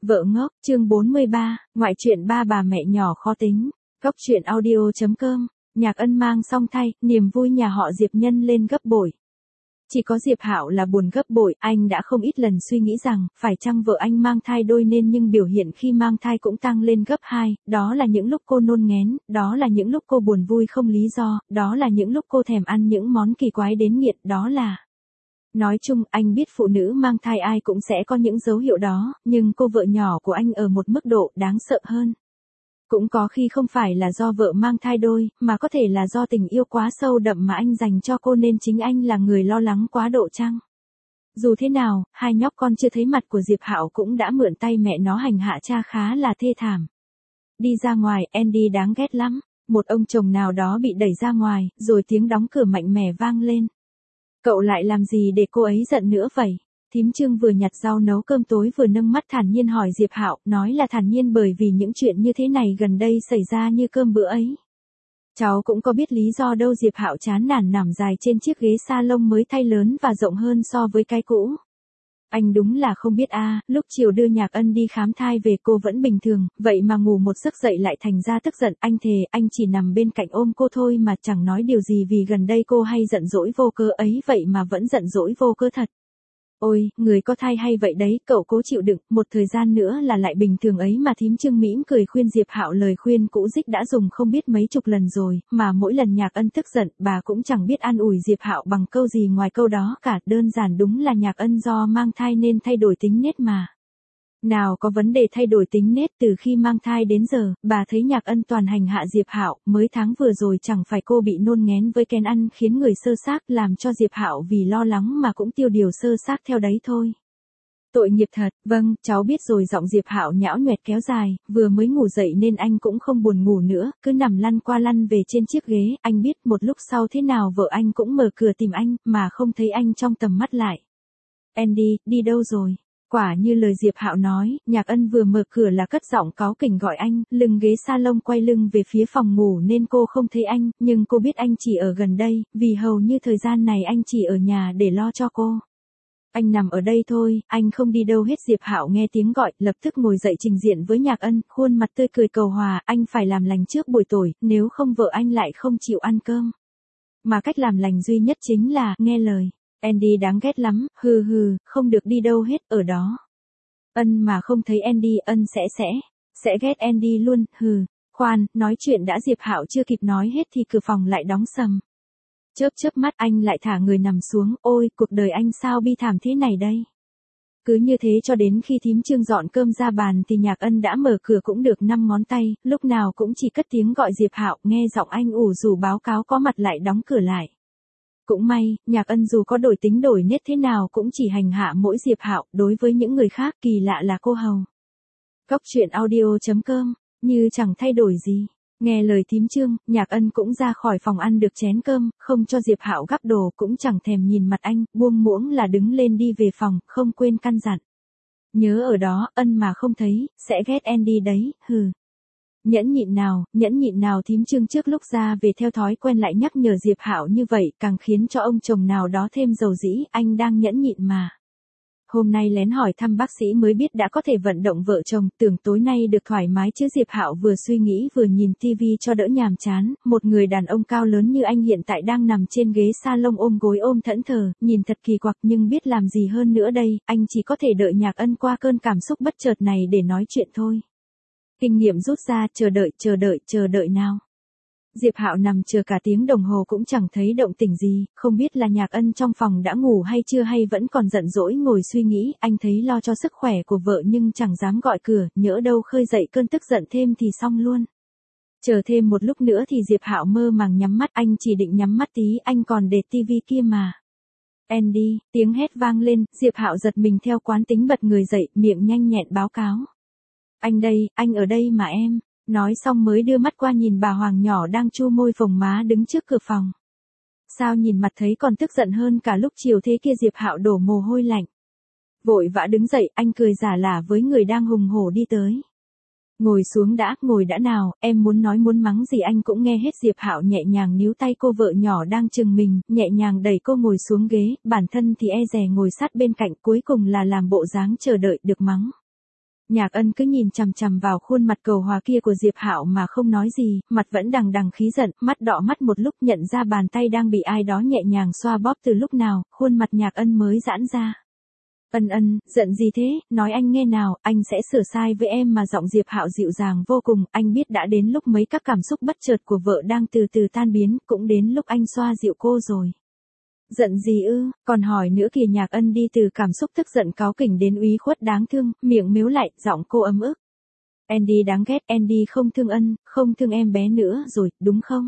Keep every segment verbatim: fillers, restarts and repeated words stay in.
Vợ ngốc, chương bốn mươi ba, ngoại truyện ba bà mẹ nhỏ khó tính. Góc truyện audio.com, Nhạc Ân mang song thai, niềm vui nhà họ Diệp nhân lên gấp bội. Chỉ có Diệp Hạo là buồn gấp bội, anh đã không ít lần suy nghĩ rằng, phải chăng vợ anh mang thai đôi nên nhưng biểu hiện khi mang thai cũng tăng lên gấp hai, đó là những lúc cô nôn nghén, đó là những lúc cô buồn vui không lý do, đó là những lúc cô thèm ăn những món kỳ quái đến nghiện, đó là... Nói chung, anh biết phụ nữ mang thai ai cũng sẽ có những dấu hiệu đó, nhưng cô vợ nhỏ của anh ở một mức độ đáng sợ hơn. Cũng có khi không phải là do vợ mang thai đôi, mà có thể là do tình yêu quá sâu đậm mà anh dành cho cô nên chính anh là người lo lắng quá độ chăng? Dù thế nào, hai nhóc con chưa thấy mặt của Diệp Hạo cũng đã mượn tay mẹ nó hành hạ cha khá là thê thảm. Đi ra ngoài, Andy đáng ghét lắm. Một ông chồng nào đó bị đẩy ra ngoài, rồi tiếng đóng cửa mạnh mẽ vang lên. Cậu lại làm gì để cô ấy giận nữa vậy? Thím Trương vừa nhặt rau nấu cơm tối vừa nâng mắt thản nhiên hỏi Diệp Hạo, nói là thản nhiên bởi vì những chuyện như thế này gần đây xảy ra như cơm bữa ấy. Cháu cũng có biết lý do đâu. Diệp Hạo chán nản nằm dài trên chiếc ghế salon mới thay lớn và rộng hơn so với cái cũ. Anh đúng là không biết a, à, lúc chiều đưa Nhạc Ân đi khám thai về cô vẫn bình thường, vậy mà ngủ một giấc dậy lại thành ra tức giận. Anh thề, anh chỉ nằm bên cạnh ôm cô thôi mà chẳng nói điều gì vì gần đây cô hay giận dỗi vô cớ ấy vậy mà vẫn giận dỗi vô cớ thật. Ôi, người có thai hay vậy đấy, cậu cố chịu đựng, một thời gian nữa là lại bình thường ấy mà. Thím Trương mỉm cười khuyên Diệp Hạo, lời khuyên cũ dích đã dùng không biết mấy chục lần rồi, mà mỗi lần Nhạc Ân tức giận, bà cũng chẳng biết an ủi Diệp Hạo bằng câu gì ngoài câu đó cả, đơn giản đúng là Nhạc Ân do mang thai nên thay đổi tính nết mà. Nào có vấn đề thay đổi tính nết, từ khi mang thai đến giờ, bà thấy Nhạc Ân toàn hành hạ Diệp Hạo, mới tháng vừa rồi chẳng phải cô bị nôn nghén với kén ăn khiến người sơ xác, làm cho Diệp Hạo vì lo lắng mà cũng tiêu điều sơ xác theo đấy thôi. Tội nghiệp thật, vâng, cháu biết rồi. Giọng Diệp Hạo nhão nhoẹt kéo dài, vừa mới ngủ dậy nên anh cũng không buồn ngủ nữa, cứ nằm lăn qua lăn về trên chiếc ghế. Anh biết một lúc sau thế nào vợ anh cũng mở cửa tìm anh, mà không thấy anh trong tầm mắt lại. Andy, đi đâu rồi? Quả như lời Diệp Hạo nói, Nhạc Ân vừa mở cửa là cất giọng cáu kỉnh gọi anh, lưng ghế salon quay lưng về phía phòng ngủ nên cô không thấy anh, nhưng cô biết anh chỉ ở gần đây, vì hầu như thời gian này anh chỉ ở nhà để lo cho cô. Anh nằm ở đây thôi, anh không đi đâu hết. Diệp Hạo nghe tiếng gọi, lập tức ngồi dậy trình diện với Nhạc Ân, khuôn mặt tươi cười cầu hòa, anh phải làm lành trước buổi tối, nếu không vợ anh lại không chịu ăn cơm. Mà cách làm lành duy nhất chính là, nghe lời. Andy đáng ghét lắm, hừ hừ, không được đi đâu hết, ở đó. Ân mà không thấy Andy, Ân sẽ sẽ, sẽ ghét Andy luôn, hừ. Khoan, nói chuyện đã. Diệp Hạo chưa kịp nói hết thì cửa phòng lại đóng sầm. Chớp chớp mắt anh lại thả người nằm xuống, ôi, cuộc đời anh sao bi thảm thế này đây. Cứ như thế cho đến khi thím Trương dọn cơm ra bàn thì Nhạc Ân đã mở cửa cũng được năm ngón tay, lúc nào cũng chỉ cất tiếng gọi Diệp Hạo, nghe giọng anh ủ rủ báo cáo có mặt lại đóng cửa lại. Cũng may, Nhạc Ân dù có đổi tính đổi nết thế nào cũng chỉ hành hạ mỗi Diệp Hạo, đối với những người khác kỳ lạ là cô hầu. Góc truyện audio.com, như chẳng thay đổi gì. Nghe lời thím Trương, Nhạc Ân cũng ra khỏi phòng ăn được chén cơm, không cho Diệp Hạo gắp đồ, cũng chẳng thèm nhìn mặt anh, buông muỗng là đứng lên đi về phòng, không quên căn dặn. Nhớ ở đó, Ân mà không thấy, sẽ ghét Andy đấy, hừ. Nhẫn nhịn nào, nhẫn nhịn nào. Thím Trương trước lúc ra về theo thói quen lại nhắc nhở Diệp Hạo như vậy, càng khiến cho ông chồng nào đó thêm dầu dĩ, anh đang nhẫn nhịn mà. Hôm nay lén hỏi thăm bác sĩ mới biết đã có thể vận động vợ chồng, tưởng tối nay được thoải mái chứ. Diệp Hạo vừa suy nghĩ vừa nhìn tivi cho đỡ nhàm chán, một người đàn ông cao lớn như anh hiện tại đang nằm trên ghế salon ôm gối ôm thẫn thờ, nhìn thật kỳ quặc nhưng biết làm gì hơn nữa đây, anh chỉ có thể đợi Nhạc Ân qua cơn cảm xúc bất chợt này để nói chuyện thôi. Kinh nghiệm rút ra, chờ đợi, chờ đợi, chờ đợi nào. Diệp Hạo nằm chờ cả tiếng đồng hồ cũng chẳng thấy động tĩnh gì, không biết là Nhạc Ân trong phòng đã ngủ hay chưa hay vẫn còn giận dỗi ngồi suy nghĩ. Anh thấy lo cho sức khỏe của vợ nhưng chẳng dám gọi cửa, nhỡ đâu khơi dậy cơn tức giận thêm thì xong luôn. Chờ thêm một lúc nữa thì Diệp Hạo mơ màng nhắm mắt, anh chỉ định nhắm mắt tí, anh còn để tivi kia mà. Andy, tiếng hét vang lên, Diệp Hạo giật mình theo quán tính bật người dậy, miệng nhanh nhẹn báo cáo. Anh đây, anh ở đây mà em. Nói xong mới đưa mắt qua nhìn bà Hoàng nhỏ đang chu môi phồng má đứng trước cửa phòng. Sao nhìn mặt thấy còn tức giận hơn cả lúc chiều thế kia. Diệp Hạo đổ mồ hôi lạnh. Vội vã đứng dậy, anh cười giả lả với người đang hùng hổ đi tới. Ngồi xuống đã, ngồi đã nào, em muốn nói muốn mắng gì anh cũng nghe hết. Diệp Hạo nhẹ nhàng níu tay cô vợ nhỏ đang chừng mình, nhẹ nhàng đẩy cô ngồi xuống ghế, bản thân thì e dè ngồi sát bên cạnh, cuối cùng là làm bộ dáng chờ đợi được mắng. Nhạc Ân cứ nhìn chằm chằm vào khuôn mặt cầu hòa kia của Diệp Hạo mà không nói gì, mặt vẫn đằng đằng khí giận, mắt đỏ mắt một lúc nhận ra bàn tay đang bị ai đó nhẹ nhàng xoa bóp từ lúc nào, khuôn mặt Nhạc Ân mới giãn ra. Ân Ân, giận gì thế, nói anh nghe nào, anh sẽ sửa sai với em mà. Giọng Diệp Hạo dịu dàng vô cùng, anh biết đã đến lúc mấy các cảm xúc bất chợt của vợ đang từ từ tan biến, cũng đến lúc anh xoa dịu cô rồi. Giận gì ư, còn hỏi nữa kìa. Nhạc Ân đi từ cảm xúc tức giận cáu kỉnh đến úy khuất đáng thương, miệng mếu lại, giọng cô ấm ức. Andy đáng ghét, Andy không thương Ân, không thương em bé nữa rồi, đúng không?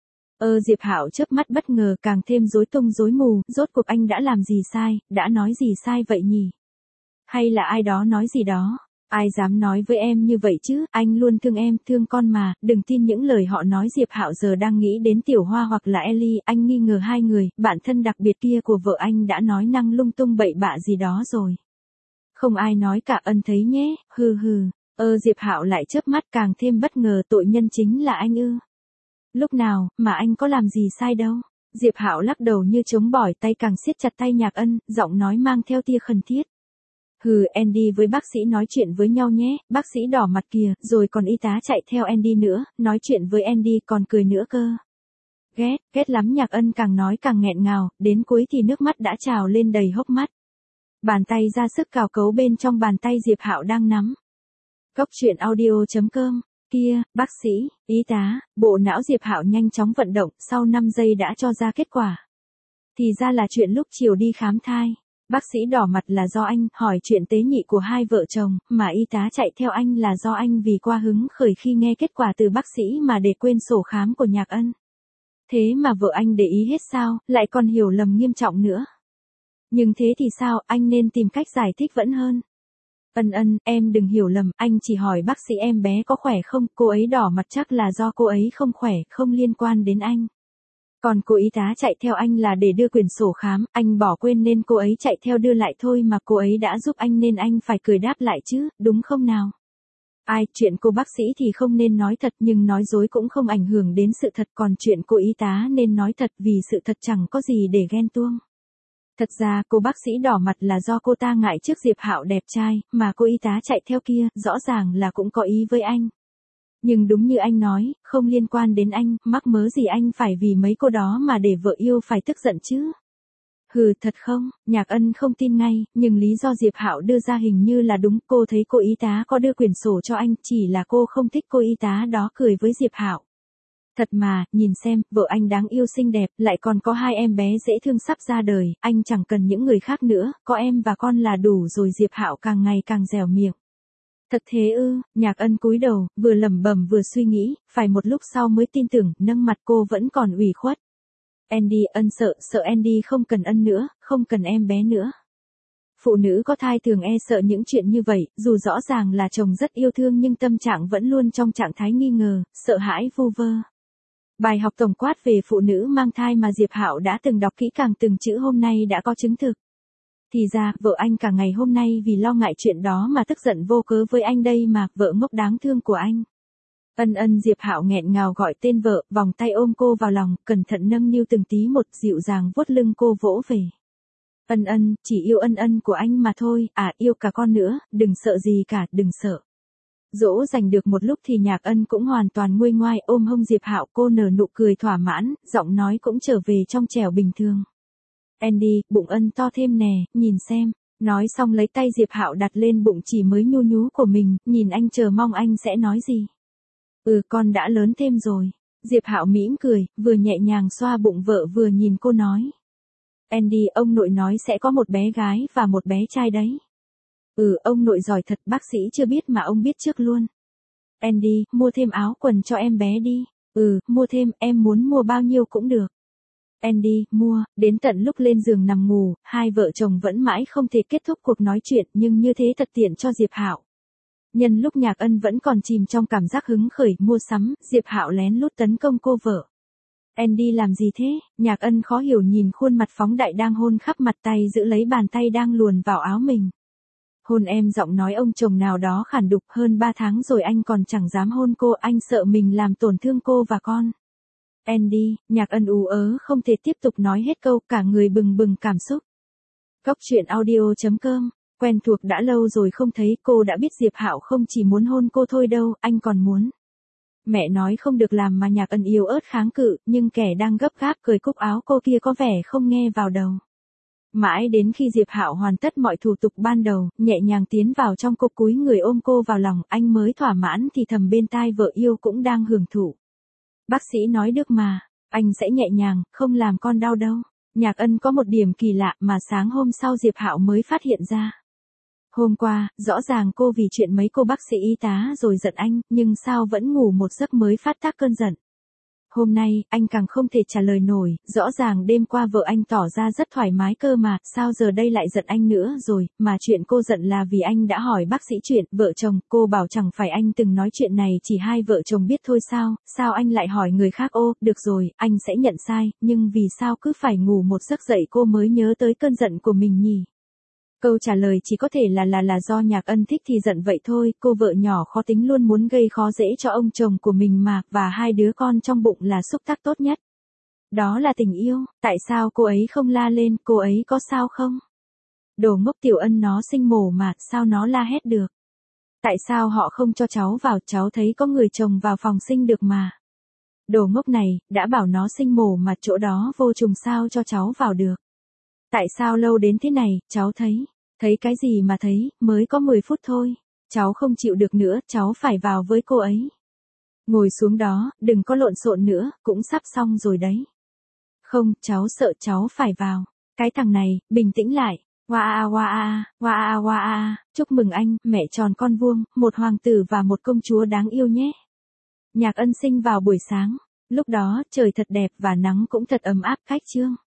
Ơ Diệp Hạo chớp mắt bất ngờ, càng thêm rối tung rối mù, rốt cuộc anh đã làm gì sai, đã nói gì sai vậy nhỉ? Hay là ai đó nói gì đó? Ai dám nói với em như vậy chứ, anh luôn thương em, thương con mà, đừng tin những lời họ nói. Diệp Hạo giờ đang nghĩ đến Tiểu Hoa hoặc là Ellie, anh nghi ngờ hai người, bạn thân đặc biệt kia của vợ anh đã nói năng lung tung bậy bạ gì đó rồi. Không ai nói cả, Ân thấy nhé, hừ hừ. Ơ Diệp Hạo lại chớp mắt càng thêm bất ngờ, tội nhân chính là anh ư? Lúc nào, mà anh có làm gì sai đâu. Diệp Hạo lắc đầu như chống bỏi, tay càng siết chặt tay Nhạc Ân, giọng nói mang theo tia khẩn thiết. Hừ, Andy với bác sĩ nói chuyện với nhau nhé, bác sĩ đỏ mặt kìa, rồi còn y tá chạy theo Andy nữa, nói chuyện với Andy còn cười nữa cơ. Ghét, ghét lắm. Nhạc Ân càng nói càng nghẹn ngào, đến cuối thì nước mắt đã trào lên đầy hốc mắt. Bàn tay ra sức cào cấu bên trong bàn tay Diệp Hạo đang nắm. Cốc truyện audio chấm com. Kia, bác sĩ, y tá, bộ não Diệp Hạo nhanh chóng vận động, sau năm giây đã cho ra kết quả. Thì ra là chuyện lúc chiều đi khám thai. Bác sĩ đỏ mặt là do anh, hỏi chuyện tế nhị của hai vợ chồng, mà y tá chạy theo anh là do anh vì qua hứng khởi khi nghe kết quả từ bác sĩ mà để quên sổ khám của Nhạc Ân. Thế mà vợ anh để ý hết sao, lại còn hiểu lầm nghiêm trọng nữa. Nhưng thế thì sao, anh nên tìm cách giải thích vẫn hơn. Ân Ân, em đừng hiểu lầm, anh chỉ hỏi bác sĩ em bé có khỏe không, cô ấy đỏ mặt chắc là do cô ấy không khỏe, không liên quan đến anh. Còn cô y tá chạy theo anh là để đưa quyển sổ khám, anh bỏ quên nên cô ấy chạy theo đưa lại thôi mà, cô ấy đã giúp anh nên anh phải cười đáp lại chứ, đúng không nào? Ai, chuyện cô bác sĩ thì không nên nói thật, nhưng nói dối cũng không ảnh hưởng đến sự thật, còn chuyện cô y tá nên nói thật vì sự thật chẳng có gì để ghen tuông. Thật ra cô bác sĩ đỏ mặt là do cô ta ngại trước Diệp Hạo đẹp trai, mà cô y tá chạy theo kia, rõ ràng là cũng có ý với anh. Nhưng đúng như anh nói, không liên quan đến anh, mắc mớ gì anh phải vì mấy cô đó mà để vợ yêu phải tức giận chứ. Hừ, thật không? Nhạc Ân không tin ngay, nhưng lý do Diệp Hạo đưa ra hình như là đúng, cô thấy cô y tá có đưa quyển sổ cho anh, chỉ là cô không thích cô y tá đó cười với Diệp Hạo. Thật mà, nhìn xem, vợ anh đáng yêu xinh đẹp, lại còn có hai em bé dễ thương sắp ra đời, anh chẳng cần những người khác nữa, có em và con là đủ rồi. Diệp Hạo càng ngày càng dẻo miệng. Thật thế ư? Nhạc Ân cúi đầu, vừa lẩm bẩm vừa suy nghĩ, phải một lúc sau mới tin tưởng, nâng mặt cô vẫn còn ủy khuất. Andy, Ân sợ, sợ Andy không cần Ân nữa, không cần em bé nữa. Phụ nữ có thai thường e sợ những chuyện như vậy, dù rõ ràng là chồng rất yêu thương nhưng tâm trạng vẫn luôn trong trạng thái nghi ngờ, sợ hãi vu vơ. Bài học tổng quát về phụ nữ mang thai mà Diệp Hạo đã từng đọc kỹ càng từng chữ hôm nay đã có chứng thực. Thì ra, vợ anh cả ngày hôm nay vì lo ngại chuyện đó mà tức giận vô cớ với anh đây mà, vợ ngốc đáng thương của anh. Ân Ân. Diệp Hạo nghẹn ngào gọi tên vợ, vòng tay ôm cô vào lòng, cẩn thận nâng niu từng tí một, dịu dàng vuốt lưng cô vỗ về. Ân Ân, chỉ yêu Ân Ân của anh mà thôi, à yêu cả con nữa, đừng sợ gì cả, đừng sợ. Dỗ dành được một lúc thì Nhạc Ân cũng hoàn toàn nguôi ngoai ôm hông Diệp Hạo, cô nở nụ cười thỏa mãn, giọng nói cũng trở về trong trẻo bình thường. Andy, bụng Ân to thêm nè, nhìn xem. Nói xong lấy tay Diệp Hạo đặt lên bụng chỉ mới nhu nhú của mình, nhìn anh chờ mong anh sẽ nói gì. Ừ, con đã lớn thêm rồi. Diệp Hạo mỉm cười, vừa nhẹ nhàng xoa bụng vợ vừa nhìn cô nói. Andy, ông nội nói sẽ có một bé gái và một bé trai đấy. Ừ, ông nội giỏi thật, bác sĩ chưa biết mà ông biết trước luôn. Andy, mua thêm áo quần cho em bé đi. Ừ, mua thêm, em muốn mua bao nhiêu cũng được. Andy, mua. Đến tận lúc lên giường nằm ngủ, hai vợ chồng vẫn mãi không thể kết thúc cuộc nói chuyện, nhưng như thế thật tiện cho Diệp Hạo. Nhân lúc Nhạc Ân vẫn còn chìm trong cảm giác hứng khởi mua sắm, Diệp Hạo lén lút tấn công cô vợ. Andy làm gì thế? Nhạc Ân khó hiểu nhìn khuôn mặt phóng đại đang hôn khắp mặt, tay giữ lấy bàn tay đang luồn vào áo mình. Hôn em. Giọng nói ông chồng nào đó khản đục, hơn ba tháng rồi anh còn chẳng dám hôn cô, anh sợ mình làm tổn thương cô và con. Andy, Nhạc Ân ú ớ không thể tiếp tục nói hết câu, cả người bừng bừng cảm xúc. Cốc truyện audio chấm com Quen thuộc đã lâu rồi không thấy, cô đã biết Diệp Hạo không chỉ muốn hôn cô thôi đâu, anh còn muốn. Mẹ nói không được làm mà Nhạc Ân yếu ớt kháng cự, nhưng kẻ đang gấp gáp cởi cúc áo cô kia có vẻ không nghe vào đầu. Mãi đến khi Diệp Hạo hoàn tất mọi thủ tục ban đầu, nhẹ nhàng tiến vào trong, cô cúi người ôm cô vào lòng, anh mới thỏa mãn thì thầm bên tai vợ yêu cũng đang hưởng thụ. Bác sĩ nói được mà, anh sẽ nhẹ nhàng, không làm con đau đâu. Nhạc Ân có một điểm kỳ lạ mà sáng hôm sau Diệp Hạo mới phát hiện ra. Hôm qua, rõ ràng cô vì chuyện mấy cô bác sĩ y tá rồi giận anh, nhưng sao vẫn ngủ một giấc mới phát tác cơn giận. Hôm nay, anh càng không thể trả lời nổi, rõ ràng đêm qua vợ anh tỏ ra rất thoải mái cơ mà, sao giờ đây lại giận anh nữa rồi, mà chuyện cô giận là vì anh đã hỏi bác sĩ chuyện, vợ chồng, cô bảo chẳng phải anh từng nói chuyện này chỉ hai vợ chồng biết thôi sao, sao anh lại hỏi người khác ô, được rồi, anh sẽ nhận sai, nhưng vì sao cứ phải ngủ một giấc dậy cô mới nhớ tới cơn giận của mình nhỉ? Câu trả lời chỉ có thể là là là do Nhạc Ân thích thì giận vậy thôi, cô vợ nhỏ khó tính luôn muốn gây khó dễ cho ông chồng của mình mà, và hai đứa con trong bụng là xúc tác tốt nhất. Đó là tình yêu, tại sao cô ấy không la lên, cô ấy có sao không? Đồ ngốc Tiểu Ân nó sinh mổ mà, sao nó la hét được? Tại sao họ không cho cháu vào, cháu thấy có người chồng vào phòng sinh được mà. Đồ ngốc này, đã bảo nó sinh mổ mà chỗ đó vô trùng sao cho cháu vào được. Tại sao lâu đến thế này, cháu thấy, thấy cái gì mà thấy, mới có mười phút thôi. Cháu không chịu được nữa, cháu phải vào với cô ấy. Ngồi xuống đó, đừng có lộn xộn nữa, cũng sắp xong rồi đấy. Không, cháu sợ cháu phải vào. Cái thằng này, bình tĩnh lại. Wow wow wow wow, chúc mừng anh, mẹ tròn con vuông, một hoàng tử và một công chúa đáng yêu nhé. Nhạc Ân sinh vào buổi sáng. Lúc đó, trời thật đẹp và nắng cũng thật ấm áp, khách trương.